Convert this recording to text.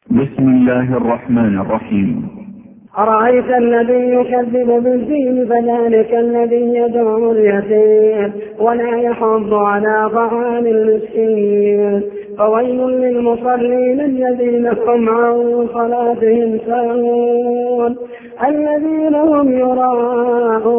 بسم الله الرحمن الرحيم. أرأيت الذي يكذب بالدين فذلك الذي يدعو اليتيم ولا يحض على طعام المسكين. فويل للمصلين الذين هم عن صلاتهم ساهون الذين هم يراءون